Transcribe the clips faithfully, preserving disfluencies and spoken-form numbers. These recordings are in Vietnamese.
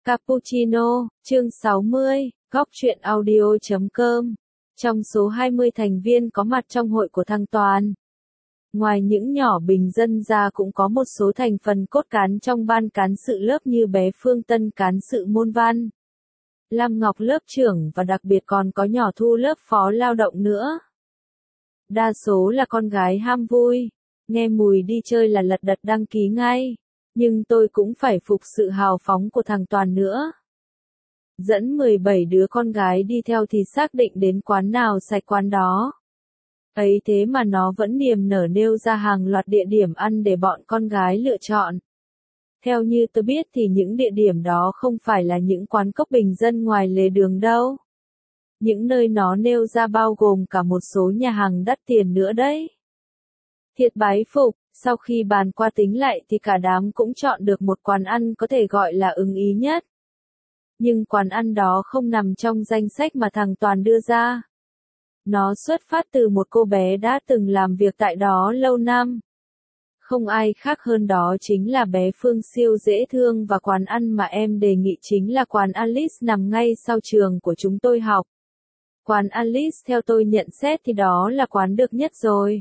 Cappuccino, chương sáu mươi, góc truyện audio chấm com. Trong số hai mươi thành viên có mặt trong hội của thằng Toàn, ngoài những nhỏ bình dân ra cũng có một số thành phần cốt cán trong ban cán sự lớp như bé Phương Tân cán sự môn văn, Lam Ngọc lớp trưởng và đặc biệt còn có nhỏ Thu lớp phó lao động nữa. Đa số là con gái ham vui, nghe mùi đi chơi là lật đật đăng ký ngay. Nhưng tôi cũng phải phục sự hào phóng của thằng Toàn nữa. Dẫn mười bảy đứa con gái đi theo thì xác định đến quán nào sạch quán đó. Ấy thế mà nó vẫn niềm nở nêu ra hàng loạt địa điểm ăn để bọn con gái lựa chọn. Theo như tôi biết thì những địa điểm đó không phải là những quán cốc bình dân ngoài lề đường đâu. Những nơi nó nêu ra bao gồm cả một số nhà hàng đắt tiền nữa đấy. Thiệt bái phục, sau khi bàn qua tính lại thì cả đám cũng chọn được một quán ăn có thể gọi là ưng ý nhất. Nhưng quán ăn đó không nằm trong danh sách mà thằng Toàn đưa ra. Nó xuất phát từ một cô bé đã từng làm việc tại đó lâu năm. Không ai khác hơn đó chính là bé Phương siêu dễ thương, và quán ăn mà em đề nghị chính là quán Alice nằm ngay sau trường của chúng tôi học. Quán Alice theo tôi nhận xét thì đó là quán được nhất rồi.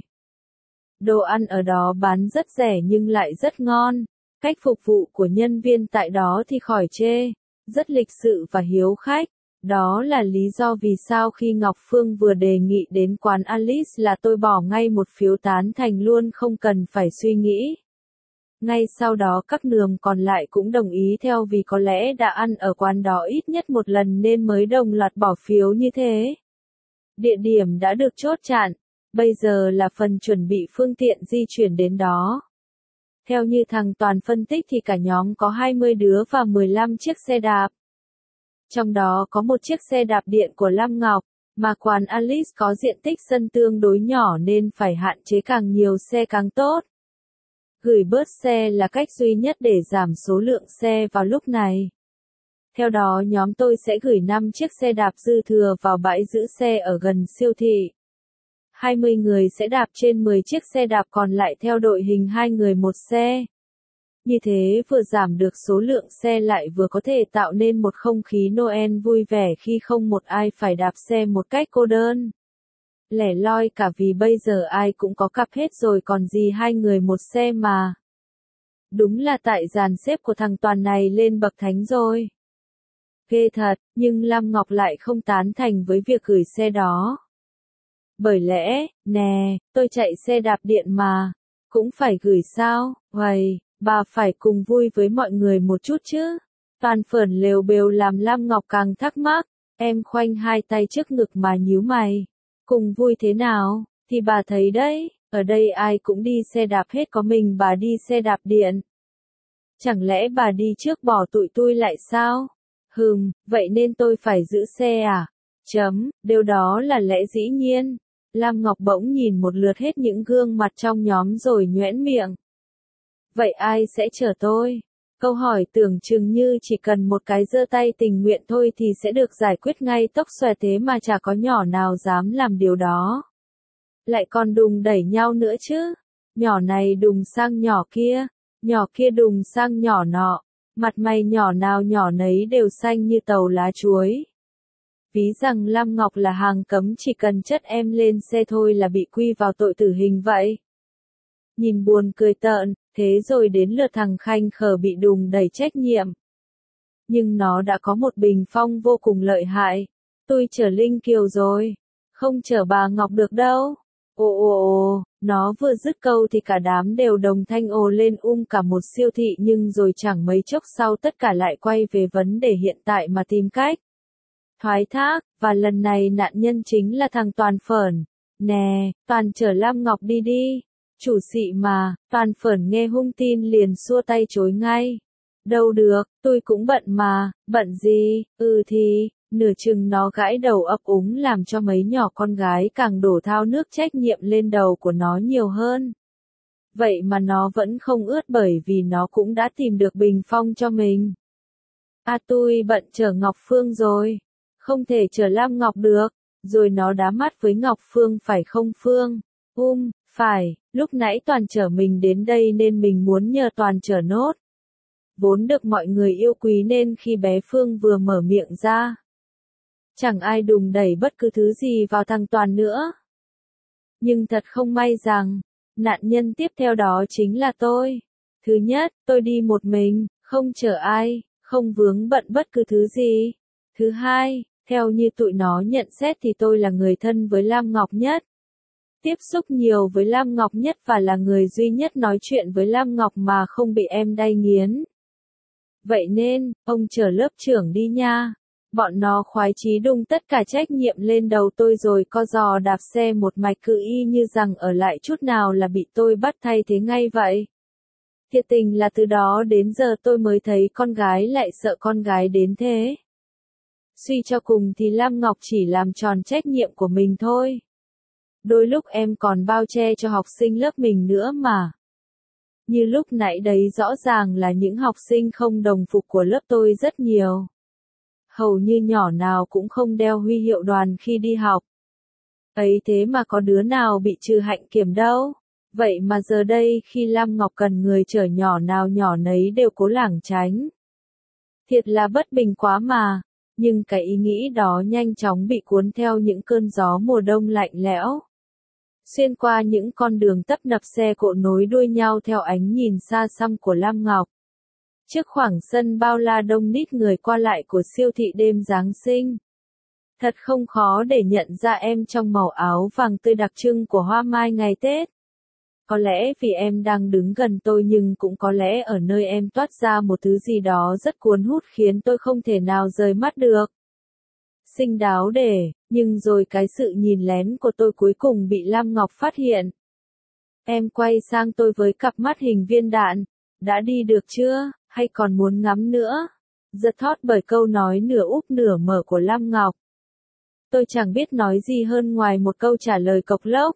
Đồ ăn ở đó bán rất rẻ nhưng lại rất ngon. Cách phục vụ của nhân viên tại đó thì khỏi chê, rất lịch sự và hiếu khách. Đó là lý do vì sao khi Ngọc Phương vừa đề nghị đến quán Alice là tôi bỏ ngay một phiếu tán thành luôn, không cần phải suy nghĩ. Ngay sau đó các nườm còn lại cũng đồng ý theo, vì có lẽ đã ăn ở quán đó ít nhất một lần nên mới đồng loạt bỏ phiếu như thế. Địa điểm đã được chốt chặn. Bây giờ là phần chuẩn bị phương tiện di chuyển đến đó. Theo như thằng Toàn phân tích thì cả nhóm có hai mươi đứa và mười lăm chiếc xe đạp. Trong đó có một chiếc xe đạp điện của Lam Ngọc, mà quán Alice có diện tích sân tương đối nhỏ nên phải hạn chế càng nhiều xe càng tốt. Gửi bớt xe là cách duy nhất để giảm số lượng xe vào lúc này. Theo đó nhóm tôi sẽ gửi năm chiếc xe đạp dư thừa vào bãi giữ xe ở gần siêu thị. hai mươi người sẽ đạp trên mười chiếc xe đạp còn lại theo đội hình hai người một xe. Như thế vừa giảm được số lượng xe lại vừa có thể tạo nên một không khí Noel vui vẻ khi không một ai phải đạp xe một cách cô đơn. Lẻ loi cả, vì bây giờ ai cũng có cặp hết rồi còn gì hai người một xe mà. Đúng là tại dàn xếp của thằng Toàn này lên bậc thánh rồi. Ghê thật, nhưng Lam Ngọc lại không tán thành với việc gửi xe đó. Bởi lẽ, nè, tôi chạy xe đạp điện mà, cũng phải gửi sao, uầy, bà phải cùng vui với mọi người một chút chứ. Toàn phởn lều bều làm Lam Ngọc càng thắc mắc, em khoanh hai tay trước ngực mà nhíu mày. Cùng vui thế nào, thì bà thấy đấy, ở đây ai cũng đi xe đạp hết, có mình bà đi xe đạp điện. Chẳng lẽ bà đi trước bỏ tụi tôi lại sao? Hừm, vậy nên tôi phải giữ xe à? Chấm, điều đó là lẽ dĩ nhiên. Lam Ngọc bỗng nhìn một lượt hết những gương mặt trong nhóm rồi nhoẻn miệng. Vậy ai sẽ chở tôi? Câu hỏi tưởng chừng như chỉ cần một cái giơ tay tình nguyện thôi thì sẽ được giải quyết ngay tốc xòe, thế mà chả có nhỏ nào dám làm điều đó. Lại còn đùng đẩy nhau nữa chứ. Nhỏ này đùng sang nhỏ kia, nhỏ kia đùng sang nhỏ nọ. Mặt mày nhỏ nào nhỏ nấy đều xanh như tàu lá chuối. Ví rằng Lam Ngọc là hàng cấm, chỉ cần chất em lên xe thôi là bị quy vào tội tử hình vậy. Nhìn buồn cười tợn, thế rồi đến lượt thằng Khanh Khờ bị đùng đẩy trách nhiệm. Nhưng nó đã có một bình phong vô cùng lợi hại. Tôi chở Linh Kiều rồi, không chở bà Ngọc được đâu. Ồ ồ ồ, nó vừa dứt câu thì cả đám đều đồng thanh ồ lên um cả một siêu thị, nhưng rồi chẳng mấy chốc sau tất cả lại quay về vấn đề hiện tại mà tìm cách thoái thác, và lần này nạn nhân chính là thằng Toàn phởn. Nè, Toàn chở Lam Ngọc đi đi. Chủ xị mà. Toàn phởn nghe hung tin liền xua tay chối ngay. Đâu được, tôi cũng bận mà. Bận gì? Ừ thì, nửa chừng nó gãi đầu ấp úng làm cho mấy nhỏ con gái càng đổ thao nước trách nhiệm lên đầu của nó nhiều hơn. Vậy mà nó vẫn không ướt bởi vì nó cũng đã tìm được bình phong cho mình. À tôi bận chở Ngọc Phương rồi. Không thể chở Lam Ngọc được. Rồi nó đá mắt với Ngọc Phương phải không Phương? Um, phải, lúc nãy Toàn chở mình đến đây nên mình muốn nhờ Toàn chở nốt. vốn được mọi người yêu quý nên khi bé Phương vừa mở miệng ra, chẳng ai đùng đẩy bất cứ thứ gì vào thằng Toàn nữa. Nhưng thật không may rằng, nạn nhân tiếp theo đó chính là tôi. Thứ nhất, tôi đi một mình, không chở ai, không vướng bận bất cứ thứ gì. Thứ hai, theo như tụi nó nhận xét thì tôi là người thân với Lam Ngọc nhất. Tiếp xúc nhiều với Lam Ngọc nhất và là người duy nhất nói chuyện với Lam Ngọc mà không bị em đay nghiến. Vậy nên, ông chở lớp trưởng đi nha. Bọn nó khoái chí đung tất cả trách nhiệm lên đầu tôi rồi co giò đạp xe một mạch cứ y như rằng ở lại chút nào là bị tôi bắt thay thế ngay vậy. Thiệt tình là từ đó đến giờ tôi mới thấy con gái lại sợ con gái đến thế. Suy cho cùng thì Lam Ngọc chỉ làm tròn trách nhiệm của mình thôi. Đôi lúc em còn bao che cho học sinh lớp mình nữa mà. Như lúc nãy đấy rõ ràng là những học sinh không đồng phục của lớp tôi rất nhiều. Hầu như nhỏ nào cũng không đeo huy hiệu đoàn khi đi học. Ấy thế mà có đứa nào bị trừ hạnh kiểm đâu. Vậy mà giờ đây khi Lam Ngọc cần người chở nhỏ nào nhỏ nấy đều cố lảng tránh. Thiệt là bất bình quá mà. Nhưng cái ý nghĩ đó nhanh chóng bị cuốn theo những cơn gió mùa đông lạnh lẽo. Xuyên qua những con đường tấp nập xe cộ nối đuôi nhau theo ánh nhìn xa xăm của Lam Ngọc. Trước khoảng sân bao la đông đít người qua lại của siêu thị đêm Giáng sinh. Thật không khó để nhận ra em trong màu áo vàng tươi đặc trưng của hoa mai ngày Tết. Có lẽ vì em đang đứng gần tôi nhưng cũng có lẽ ở nơi em toát ra một thứ gì đó rất cuốn hút khiến tôi không thể nào rời mắt được. Xinh đáo để, nhưng rồi cái sự nhìn lén của tôi cuối cùng bị Lam Ngọc phát hiện. Em quay sang tôi với cặp mắt hình viên đạn. Đã đi được chưa, hay còn muốn ngắm nữa? Giật thót bởi câu nói nửa úp nửa mở của Lam Ngọc. Tôi chẳng biết nói gì hơn ngoài một câu trả lời cộc lốc.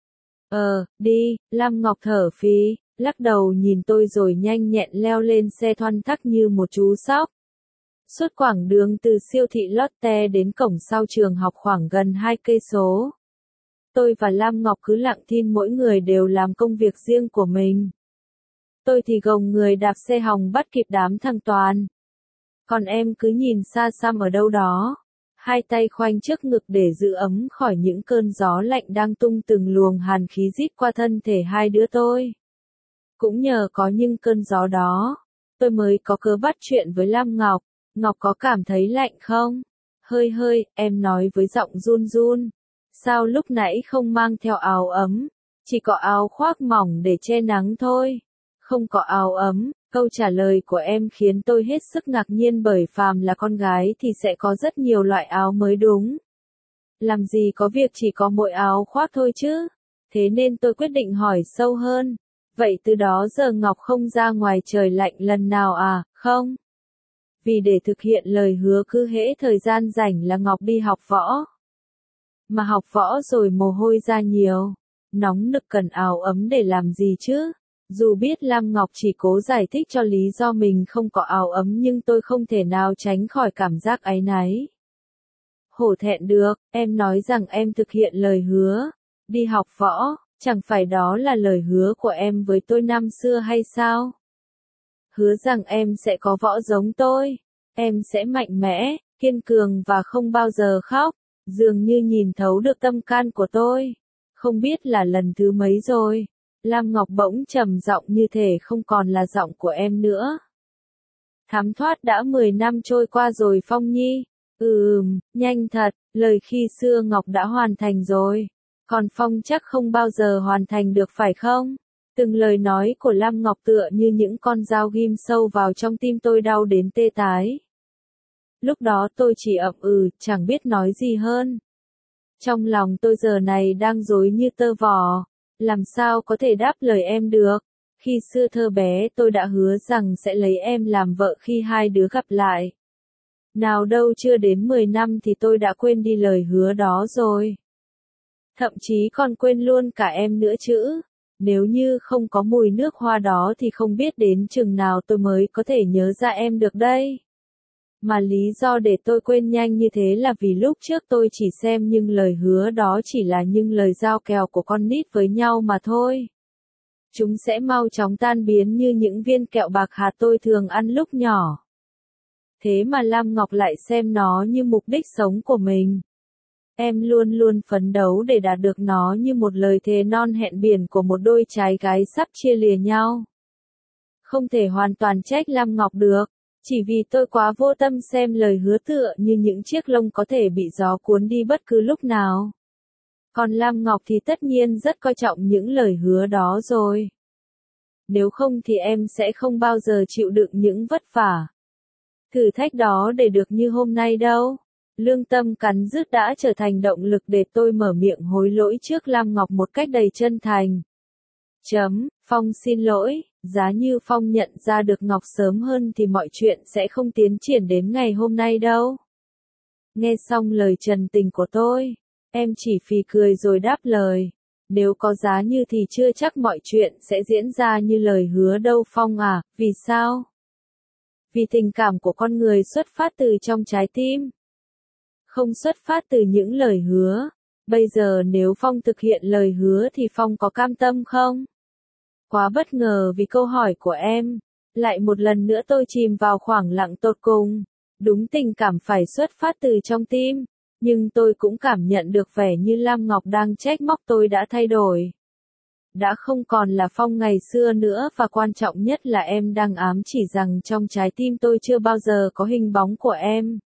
Ờ, đi, Lam Ngọc thở phì, lắc đầu nhìn tôi rồi nhanh nhẹn leo lên xe thoăn thoắt như một chú sóc. Suốt quãng đường từ siêu thị Lotte đến cổng sau trường học khoảng gần hai cây số. Tôi và Lam Ngọc cứ lặng thinh mỗi người đều làm công việc riêng của mình. Tôi thì gồng người đạp xe hòng bắt kịp đám thằng Toàn. Còn em cứ nhìn xa xăm ở đâu đó. Hai tay khoanh trước ngực để giữ ấm khỏi những cơn gió lạnh đang tung từng luồng hàn khí rít qua thân thể hai đứa tôi. Cũng nhờ có những cơn gió đó, tôi mới có cớ bắt chuyện với Lam Ngọc. Ngọc có cảm thấy lạnh không? Hơi hơi, em nói với giọng run run. Sao lúc nãy không mang theo áo ấm? Chỉ có áo khoác mỏng để che nắng thôi. Không có áo ấm. Câu trả lời của em khiến tôi hết sức ngạc nhiên bởi phàm là con gái thì sẽ có rất nhiều loại áo mới đúng. Làm gì có việc chỉ có mỗi áo khoác thôi chứ? Thế nên tôi quyết định hỏi sâu hơn. Vậy từ đó giờ Ngọc không ra ngoài trời lạnh lần nào à, không? Vì để thực hiện lời hứa cứ hễ thời gian rảnh là Ngọc đi học võ. Mà học võ rồi mồ hôi ra nhiều. Nóng nực cần áo ấm để làm gì chứ? Dù biết Lam Ngọc chỉ cố giải thích cho lý do mình không có áo ấm nhưng tôi không thể nào tránh khỏi cảm giác áy náy. Hổ thẹn được, em nói rằng em thực hiện lời hứa. Đi học võ, chẳng phải đó là lời hứa của em với tôi năm xưa hay sao? Hứa rằng em sẽ có võ giống tôi. Em sẽ mạnh mẽ, kiên cường và không bao giờ khóc. Dường như nhìn thấu được tâm can của tôi. Không biết là lần thứ mấy rồi. Lam Ngọc bỗng trầm giọng như thể không còn là giọng của em nữa. Thám thoát đã mười năm trôi qua rồi Phong Nhi. Ừm, nhanh thật, lời khi xưa Ngọc đã hoàn thành rồi. Còn Phong chắc không bao giờ hoàn thành được phải không? Từng lời nói của Lam Ngọc tựa như những con dao ghim sâu vào trong tim tôi đau đến tê tái. Lúc đó tôi chỉ ậm ừ, chẳng biết nói gì hơn. Trong lòng tôi giờ này đang rối như tơ vò. Làm sao có thể đáp lời em được? Khi xưa thơ bé tôi đã hứa rằng sẽ lấy em làm vợ khi hai đứa gặp lại. Nào đâu chưa đến mười năm thì tôi đã quên đi lời hứa đó rồi. Thậm chí còn quên luôn cả em nữa chứ. Nếu như không có mùi nước hoa đó thì không biết đến chừng nào tôi mới có thể nhớ ra em được đây. Mà lý do để tôi quên nhanh như thế là vì lúc trước tôi chỉ xem những lời hứa đó chỉ là những lời giao kèo của con nít với nhau mà thôi. Chúng sẽ mau chóng tan biến như những viên kẹo bạc hạt tôi thường ăn lúc nhỏ. Thế mà Lam Ngọc lại xem nó như mục đích sống của mình. Em luôn luôn phấn đấu để đạt được nó như một lời thề non hẹn biển của một đôi trai gái sắp chia lìa nhau. Không thể hoàn toàn trách Lam Ngọc được, chỉ vì tôi quá vô tâm xem lời hứa tựa như những chiếc lông có thể bị gió cuốn đi bất cứ lúc nào. Còn Lam Ngọc thì tất nhiên rất coi trọng những lời hứa đó rồi. Nếu không thì em sẽ không bao giờ chịu đựng những vất vả, thử thách đó để được như hôm nay đâu. Lương tâm cắn rứt đã trở thành động lực để tôi mở miệng hối lỗi trước Lam Ngọc một cách đầy chân thành. Chấm, Phong xin lỗi, giá như Phong nhận ra được Ngọc sớm hơn thì mọi chuyện sẽ không tiến triển đến ngày hôm nay đâu. Nghe xong lời trần tình của tôi, em chỉ phì cười rồi đáp lời. Nếu có giá như thì chưa chắc mọi chuyện sẽ diễn ra như lời hứa đâu Phong à, vì sao? Vì tình cảm của con người xuất phát từ trong trái tim, không xuất phát từ những lời hứa. Bây giờ nếu Phong thực hiện lời hứa thì Phong có cam tâm không? Quá bất ngờ vì câu hỏi của em. Lại một lần nữa tôi chìm vào khoảng lặng tột cùng. Đúng, tình cảm phải xuất phát từ trong tim. Nhưng tôi cũng cảm nhận được vẻ như Lam Ngọc đang trách móc tôi đã thay đổi. Đã không còn là Phong ngày xưa nữa, và quan trọng nhất là em đang ám chỉ rằng trong trái tim tôi chưa bao giờ có hình bóng của em.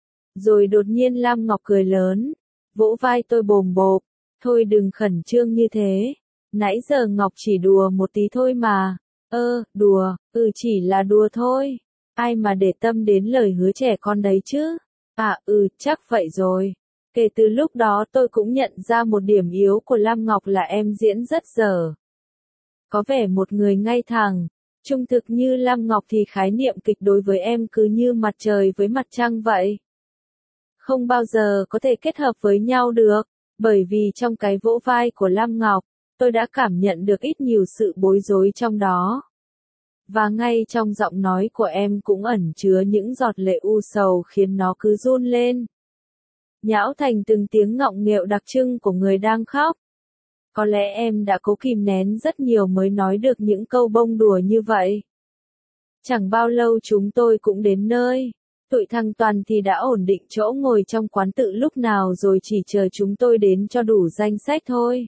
Rồi đột nhiên Lam Ngọc cười lớn, vỗ vai tôi bồm bộp. Thôi đừng khẩn trương như thế. Nãy giờ Ngọc chỉ đùa một tí thôi mà. Ơ, đùa, ừ chỉ là đùa thôi. Ai mà để tâm đến lời hứa trẻ con đấy chứ. À ừ, chắc vậy rồi. Kể từ lúc đó tôi cũng nhận ra một điểm yếu của Lam Ngọc là em diễn rất dở. Có vẻ một người ngay thẳng, trung thực như Lam Ngọc thì khái niệm kịch đối với em cứ như mặt trời với mặt trăng vậy. Không bao giờ có thể kết hợp với nhau được, bởi vì trong cái vỗ vai của Lam Ngọc, tôi đã cảm nhận được ít nhiều sự bối rối trong đó. Và ngay trong giọng nói của em cũng ẩn chứa những giọt lệ u sầu khiến nó cứ run lên, nhão thành từng tiếng ngọng nghệu đặc trưng của người đang khóc. Có lẽ em đã cố kìm nén rất nhiều mới nói được những câu bông đùa như vậy. Chẳng bao lâu chúng tôi cũng đến nơi. Tụi thằng Toàn thì đã ổn định chỗ ngồi trong quán tự lúc nào rồi, chỉ chờ chúng tôi đến cho đủ danh sách thôi.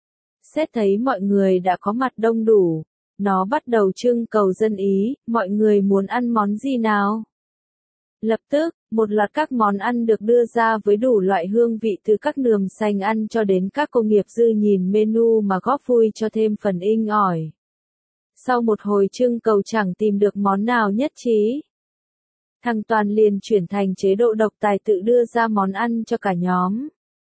Xét thấy mọi người đã có mặt đông đủ, nó bắt đầu trưng cầu dân ý, mọi người muốn ăn món gì nào? Lập tức, một loạt các món ăn được đưa ra với đủ loại hương vị, từ các nườm xanh ăn cho đến các cô nghiệp dư nhìn menu mà góp vui cho thêm phần inh ỏi. Sau một hồi trưng cầu chẳng tìm được món nào nhất trí, thằng Toàn liền chuyển thành chế độ độc tài tự đưa ra món ăn cho cả nhóm.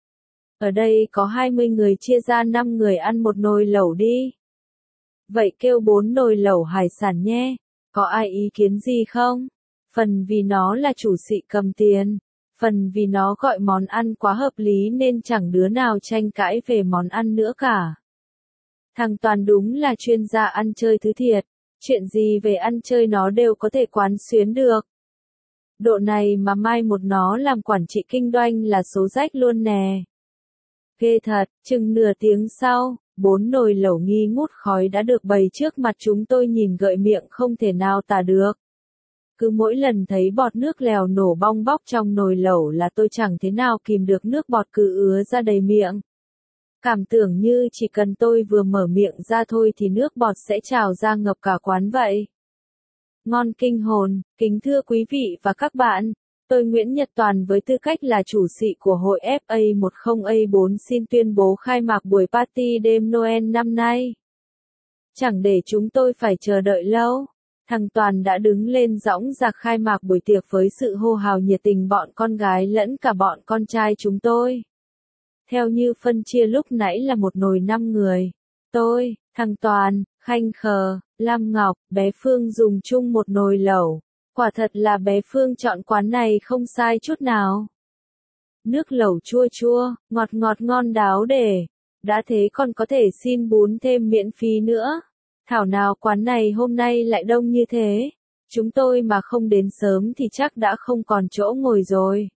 Ở đây có hai mươi người, chia ra năm người ăn một nồi lẩu đi. Vậy kêu bốn nồi lẩu hải sản nhé. Có ai ý kiến gì không? Phần vì nó là chủ xị cầm tiền, phần vì nó gọi món ăn quá hợp lý nên chẳng đứa nào tranh cãi về món ăn nữa cả. Thằng Toàn đúng là chuyên gia ăn chơi thứ thiệt, chuyện gì về ăn chơi nó đều có thể quán xuyến được. Độ này mà mai một nó làm quản trị kinh doanh là số rách luôn nè. Ghê thật, chừng nửa tiếng sau, bốn nồi lẩu nghi ngút khói đã được bày trước mặt chúng tôi, nhìn gợi miệng không thể nào tả được. Cứ mỗi lần thấy bọt nước lèo nổ bong bóc trong nồi lẩu là tôi chẳng thế nào kìm được, nước bọt cứ ứa ra đầy miệng. Cảm tưởng như chỉ cần tôi vừa mở miệng ra thôi thì nước bọt sẽ trào ra ngập cả quán vậy. Ngon kinh hồn, kính thưa quý vị và các bạn, tôi Nguyễn Nhật Toàn với tư cách là chủ xị của hội F A mười A bốn xin tuyên bố khai mạc buổi party đêm Noel năm nay. Chẳng để chúng tôi phải chờ đợi lâu, thằng Toàn đã đứng lên dõng dạc khai mạc buổi tiệc với sự hô hào nhiệt tình bọn con gái lẫn cả bọn con trai chúng tôi. Theo như phân chia lúc nãy là một nồi năm người. Tôi, thằng Toàn, Khanh Khờ, Lam Ngọc, bé Phương dùng chung một nồi lẩu. Quả thật là bé Phương chọn quán này không sai chút nào. Nước lẩu chua chua, ngọt ngọt ngon đáo để. Đã thế còn có thể xin bún thêm miễn phí nữa. Thảo nào quán này hôm nay lại đông như thế. Chúng tôi mà không đến sớm thì chắc đã không còn chỗ ngồi rồi.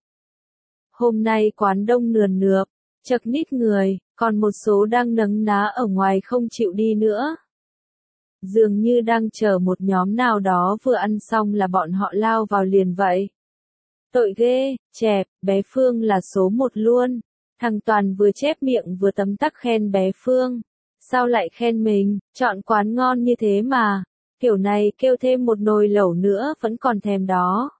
Hôm nay quán đông nườn nượp, chật ních người, còn một số đang nấn ná ở ngoài không chịu đi nữa. Dường như đang chờ một nhóm nào đó vừa ăn xong là bọn họ lao vào liền vậy. Tội ghê, chẹp, bé Phương là số một luôn. Thằng Toàn vừa chép miệng vừa tấm tắc khen bé Phương. Sao lại khen mình, chọn quán ngon như thế mà. Kiểu này kêu thêm một nồi lẩu nữa vẫn còn thèm đó.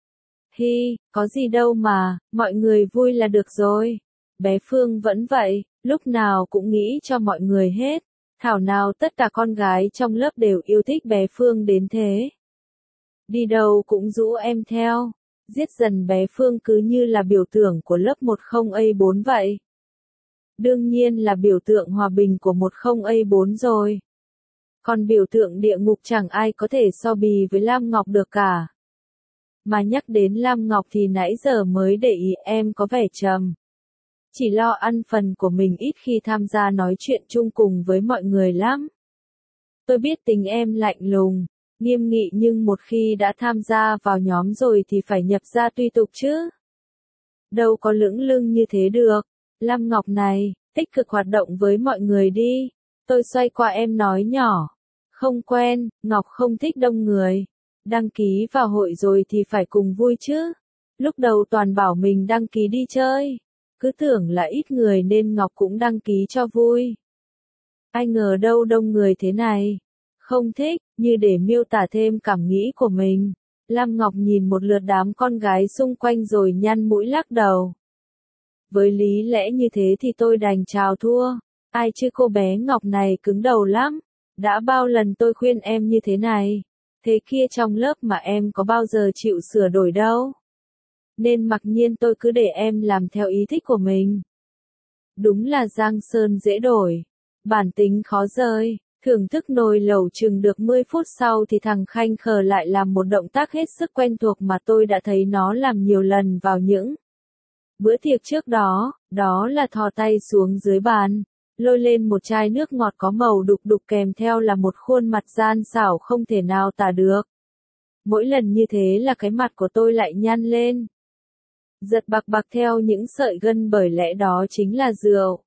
Hi, có gì đâu mà, mọi người vui là được rồi. Bé Phương vẫn vậy, lúc nào cũng nghĩ cho mọi người hết. Thảo nào tất cả con gái trong lớp đều yêu thích bé Phương đến thế. Đi đâu cũng rủ em theo. Giết dần bé Phương cứ như là biểu tượng của lớp một không A bốn vậy. Đương nhiên là biểu tượng hòa bình của một không A bốn rồi. Còn biểu tượng địa ngục chẳng ai có thể so bì với Lam Ngọc được cả. Mà nhắc đến Lam Ngọc thì nãy giờ mới để ý em có vẻ trầm. Chỉ lo ăn phần của mình ít khi tham gia nói chuyện chung cùng với mọi người lắm. Tôi biết tính em lạnh lùng, nghiêm nghị nhưng một khi đã tham gia vào nhóm rồi thì phải nhập ra tùy tục chứ. Đâu có lững lưng như thế được. Lam Ngọc này, tích cực hoạt động với mọi người đi. Tôi xoay qua em nói nhỏ. Không quen, Ngọc không thích đông người. Đăng ký vào hội rồi thì phải cùng vui chứ. Lúc đầu Toàn bảo mình đăng ký đi chơi. Cứ tưởng là ít người nên Ngọc cũng đăng ký cho vui. Ai ngờ đâu đông người thế này. Không thích, như để miêu tả thêm cảm nghĩ của mình. Lam Ngọc nhìn một lượt đám con gái xung quanh rồi nhăn mũi lắc đầu. Với lý lẽ như thế thì tôi đành chào thua. Ai chứ cô bé Ngọc này cứng đầu lắm. Đã bao lần tôi khuyên em như thế này. Thế kia trong lớp mà em có bao giờ chịu sửa đổi đâu. Nên mặc nhiên tôi cứ để em làm theo ý thích của mình. Đúng là Giang Sơn dễ đổi. Bản tính khó rời. Thưởng thức nồi lẩu chừng được mười phút sau thì thằng Khanh Khờ lại làm một động tác hết sức quen thuộc mà tôi đã thấy nó làm nhiều lần vào những bữa tiệc trước đó, đó là thò tay xuống dưới bàn, lôi lên một chai nước ngọt có màu đục đục kèm theo là một khuôn mặt gian xảo không thể nào tả được. Mỗi lần như thế là cái mặt của tôi lại nhăn lên. Giật bạc bạc theo những sợi gân bởi lẽ đó chính là rượu.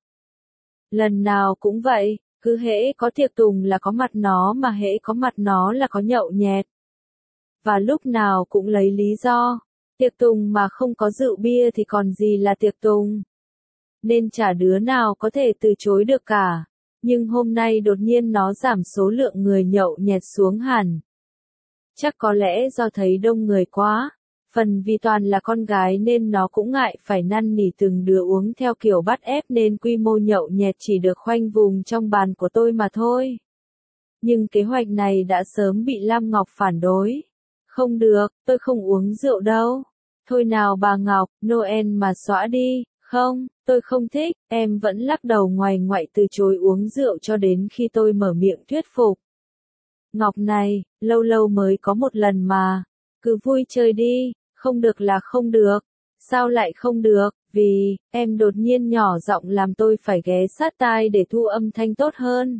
Lần nào cũng vậy. Cứ hễ có tiệc tùng là có mặt nó mà hễ có mặt nó là có nhậu nhẹt. Và lúc nào cũng lấy lý do, tiệc tùng mà không có rượu bia thì còn gì là tiệc tùng. Nên chả đứa nào có thể từ chối được cả. Nhưng hôm nay đột nhiên nó giảm số lượng người nhậu nhẹt xuống hẳn. Chắc có lẽ do thấy đông người quá. Phần vì toàn là con gái nên nó cũng ngại phải năn nỉ từng đứa uống theo kiểu bắt ép nên quy mô nhậu nhẹt chỉ được khoanh vùng trong bàn của tôi mà thôi. Nhưng kế hoạch này đã sớm bị Lam Ngọc phản đối. Không được, tôi không uống rượu đâu. Thôi nào bà Ngọc, Noel mà xõa đi. Không, tôi không thích, em vẫn lắc đầu ngoài ngoại từ chối uống rượu cho đến khi tôi mở miệng thuyết phục. Ngọc này, lâu lâu mới có một lần mà. Cứ vui chơi đi. Không được là không được. Sao lại không được? Vì, em đột nhiên nhỏ giọng làm tôi phải ghé sát tai để thu âm thanh tốt hơn.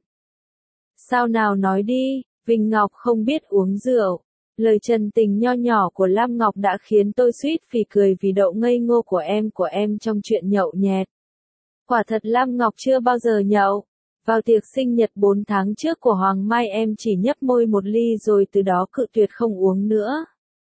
Sao nào nói đi, Vinh Ngọc không biết uống rượu. Lời trần tình nho nhỏ của Lam Ngọc đã khiến tôi suýt phì cười vì độ ngây ngô của em của em trong chuyện nhậu nhẹt. Quả thật Lam Ngọc chưa bao giờ nhậu. Vào tiệc sinh nhật bốn tháng trước của Hoàng Mai em chỉ nhấp môi một ly rồi từ đó cự tuyệt không uống nữa.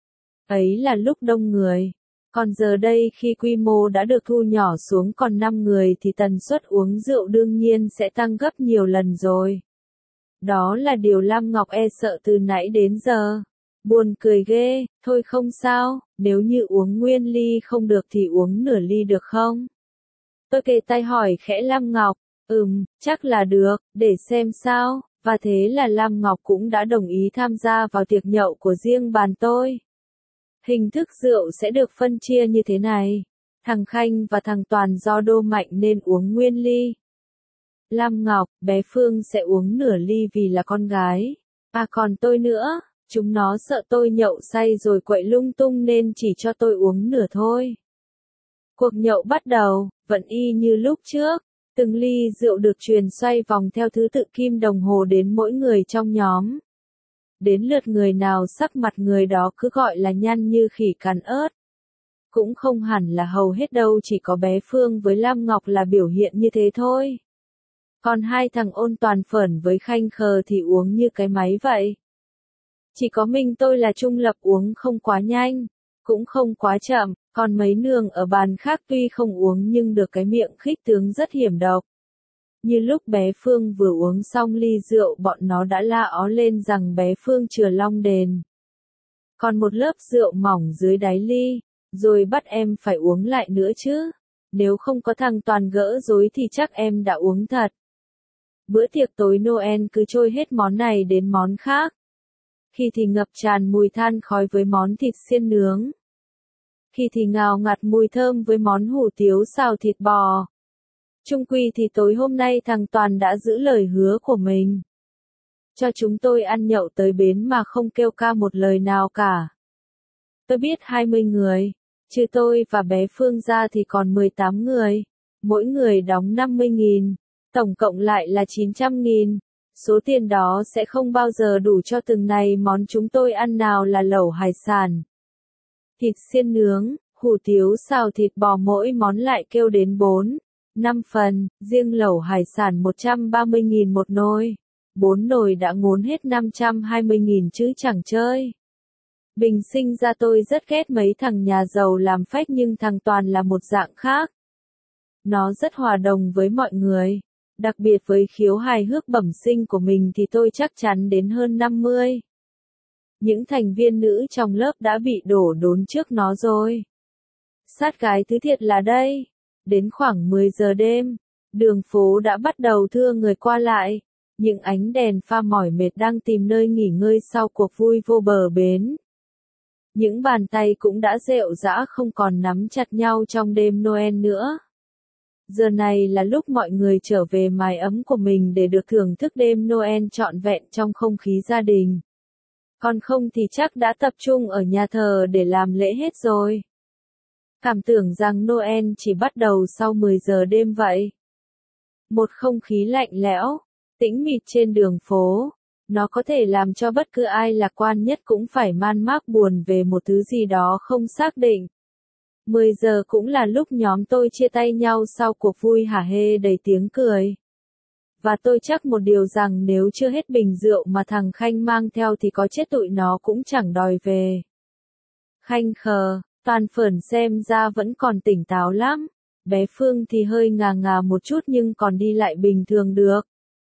Ấy là lúc đông người. Còn giờ đây khi quy mô đã được thu nhỏ xuống còn năm người thì tần suất uống rượu đương nhiên sẽ tăng gấp nhiều lần rồi. Đó là điều Lam Ngọc e sợ từ nãy đến giờ. Buồn cười ghê, thôi không sao, nếu như uống nguyên ly không được thì uống nửa ly được không? Tôi kề tay hỏi khẽ Lam Ngọc, ừm, chắc là được, để xem sao, và thế là Lam Ngọc cũng đã đồng ý tham gia vào tiệc nhậu của riêng bàn tôi. Hình thức rượu sẽ được phân chia như thế này. Thằng Khanh và thằng Toàn do đô mạnh nên uống nguyên ly. Lam Ngọc, bé Phương sẽ uống nửa ly vì là con gái. À còn tôi nữa, chúng nó sợ tôi nhậu say rồi quậy lung tung nên chỉ cho tôi uống nửa thôi. Cuộc nhậu bắt đầu, vẫn y như lúc trước. Từng ly rượu được truyền xoay vòng theo thứ tự kim đồng hồ đến mỗi người trong nhóm. Đến lượt người nào sắc mặt người đó cứ gọi là nhăn như khỉ cắn ớt. Cũng không hẳn là hầu hết đâu, chỉ có bé Phương với Lam Ngọc là biểu hiện như thế thôi. Còn hai thằng Ôn Toàn Phởn với Khanh Khờ thì uống như cái máy vậy. Chỉ có mình tôi là trung lập, uống không quá nhanh, cũng không quá chậm, còn mấy nương ở bàn khác tuy không uống nhưng được cái miệng khích tướng rất hiểm độc. Như lúc bé Phương vừa uống xong ly rượu, bọn nó đã la ó lên rằng bé Phương chừa long đền. Còn một lớp rượu mỏng dưới đáy ly, rồi bắt em phải uống lại nữa chứ. Nếu không có thằng Toàn gỡ rối thì chắc em đã uống thật. Bữa tiệc tối Noel cứ trôi hết món này đến món khác. Khi thì ngập tràn mùi than khói với món thịt xiên nướng. Khi thì ngào ngạt mùi thơm với món hủ tiếu xào thịt bò. Chung quy thì tối hôm nay thằng Toàn đã giữ lời hứa của mình. Cho chúng tôi ăn nhậu tới bến mà không kêu ca một lời nào cả. Tôi biết hai mươi người, trừ tôi và bé Phương ra thì còn mười tám người. Mỗi người đóng năm mươi nghìn, tổng cộng lại là chín trăm nghìn. Số tiền đó sẽ không bao giờ đủ cho từng này món chúng tôi ăn, nào là lẩu hải sản, thịt xiên nướng, hủ tiếu xào thịt bò, mỗi món lại kêu đến bốn, năm phần, riêng lẩu hải sản một trăm ba mươi nghìn một nồi. Bốn nồi đã ngốn hết năm trăm hai mươi nghìn chứ chẳng chơi. Bình sinh ra tôi rất ghét mấy thằng nhà giàu làm phách, nhưng thằng Toàn là một dạng khác. Nó rất hòa đồng với mọi người. Đặc biệt với khiếu hài hước bẩm sinh của mình thì tôi chắc chắn đến hơn năm mươi. Những thành viên nữ trong lớp đã bị đổ đốn trước nó rồi. Sát gái thứ thiệt là đây. Đến khoảng mười giờ đêm, đường phố đã bắt đầu thưa người qua lại. Những ánh đèn pha mỏi mệt đang tìm nơi nghỉ ngơi sau cuộc vui vô bờ bến. Những bàn tay cũng đã rệu rã không còn nắm chặt nhau trong đêm Noel nữa. Giờ này là lúc mọi người trở về mái ấm của mình để được thưởng thức đêm Noel trọn vẹn trong không khí gia đình. Còn không thì chắc đã tập trung ở nhà thờ để làm lễ hết rồi. Cảm tưởng rằng Noel chỉ bắt đầu sau mười giờ đêm vậy. Một không khí lạnh lẽo, tĩnh mịch trên đường phố, nó có thể làm cho bất cứ ai lạc quan nhất cũng phải man mác buồn về một thứ gì đó không xác định. mười giờ cũng là lúc nhóm tôi chia tay nhau sau cuộc vui hả hê đầy tiếng cười. Và tôi chắc một điều rằng nếu chưa hết bình rượu mà thằng Khanh mang theo thì có chết tụi nó cũng chẳng đòi về. Khanh Khờ, Toàn Phởn xem ra vẫn còn tỉnh táo lắm. Bé Phương thì hơi ngà ngà một chút nhưng còn đi lại bình thường được.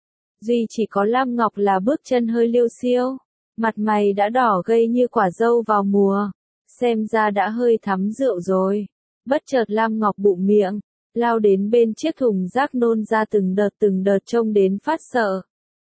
Duy chỉ có Lam Ngọc là bước chân hơi liêu xiêu. Mặt mày đã đỏ gay như quả dâu vào mùa. Xem ra đã hơi thắm rượu rồi. Bất chợt Lam Ngọc bụng miệng, lao đến bên chiếc thùng rác nôn ra từng đợt từng đợt trông đến phát sợ.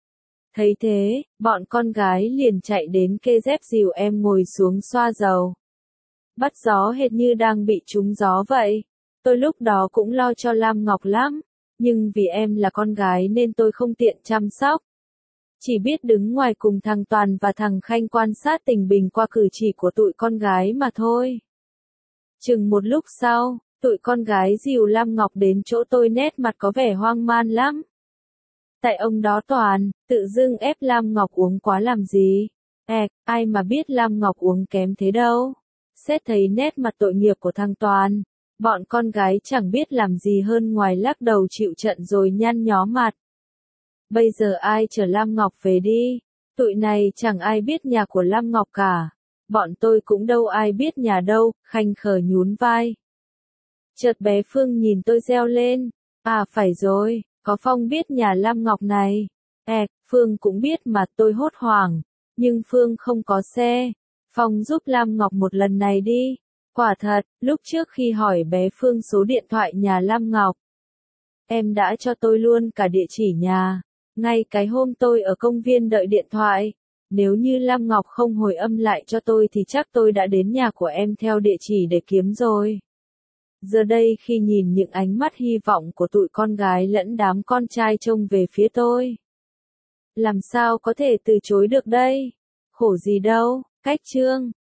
Thấy thế, bọn con gái liền chạy đến kê dép dìu em ngồi xuống xoa dầu. Bắt gió hệt như đang bị trúng gió vậy. Tôi lúc đó cũng lo cho Lam Ngọc lắm, nhưng vì em là con gái nên tôi không tiện chăm sóc. Chỉ biết đứng ngoài cùng thằng Toàn và thằng Khanh quan sát tình bình qua cử chỉ của tụi con gái mà thôi. Chừng một lúc sau, tụi con gái dìu Lam Ngọc đến chỗ tôi, nét mặt có vẻ hoang man lắm. Tại ông đó Toàn, tự dưng ép Lam Ngọc uống quá làm gì? Ẹc, ai mà biết Lam Ngọc uống kém thế đâu. Xét thấy nét mặt tội nghiệp của thằng Toàn, bọn con gái chẳng biết làm gì hơn ngoài lắc đầu chịu trận rồi nhăn nhó mặt. Bây giờ ai chở Lam Ngọc về đi? Tụi này chẳng ai biết nhà của Lam Ngọc cả. Bọn tôi cũng đâu ai biết nhà đâu, Khanh Khờ nhún vai. Chợt bé Phương nhìn tôi reo lên. À phải rồi, có Phong biết nhà Lam Ngọc này. Ẹc, Phương cũng biết mà, tôi hốt hoảng. Nhưng Phương không có xe. Phong giúp Lam Ngọc một lần này đi. Quả thật, lúc trước khi hỏi bé Phương số điện thoại nhà Lam Ngọc, em đã cho tôi luôn cả địa chỉ nhà. Ngay cái hôm tôi ở công viên đợi điện thoại, nếu như Lam Ngọc không hồi âm lại cho tôi thì chắc tôi đã đến nhà của em theo địa chỉ để kiếm rồi. Giờ đây khi nhìn những ánh mắt hy vọng của tụi con gái lẫn đám con trai trông về phía tôi, làm sao có thể từ chối được đây? Khổ gì đâu, cách chương.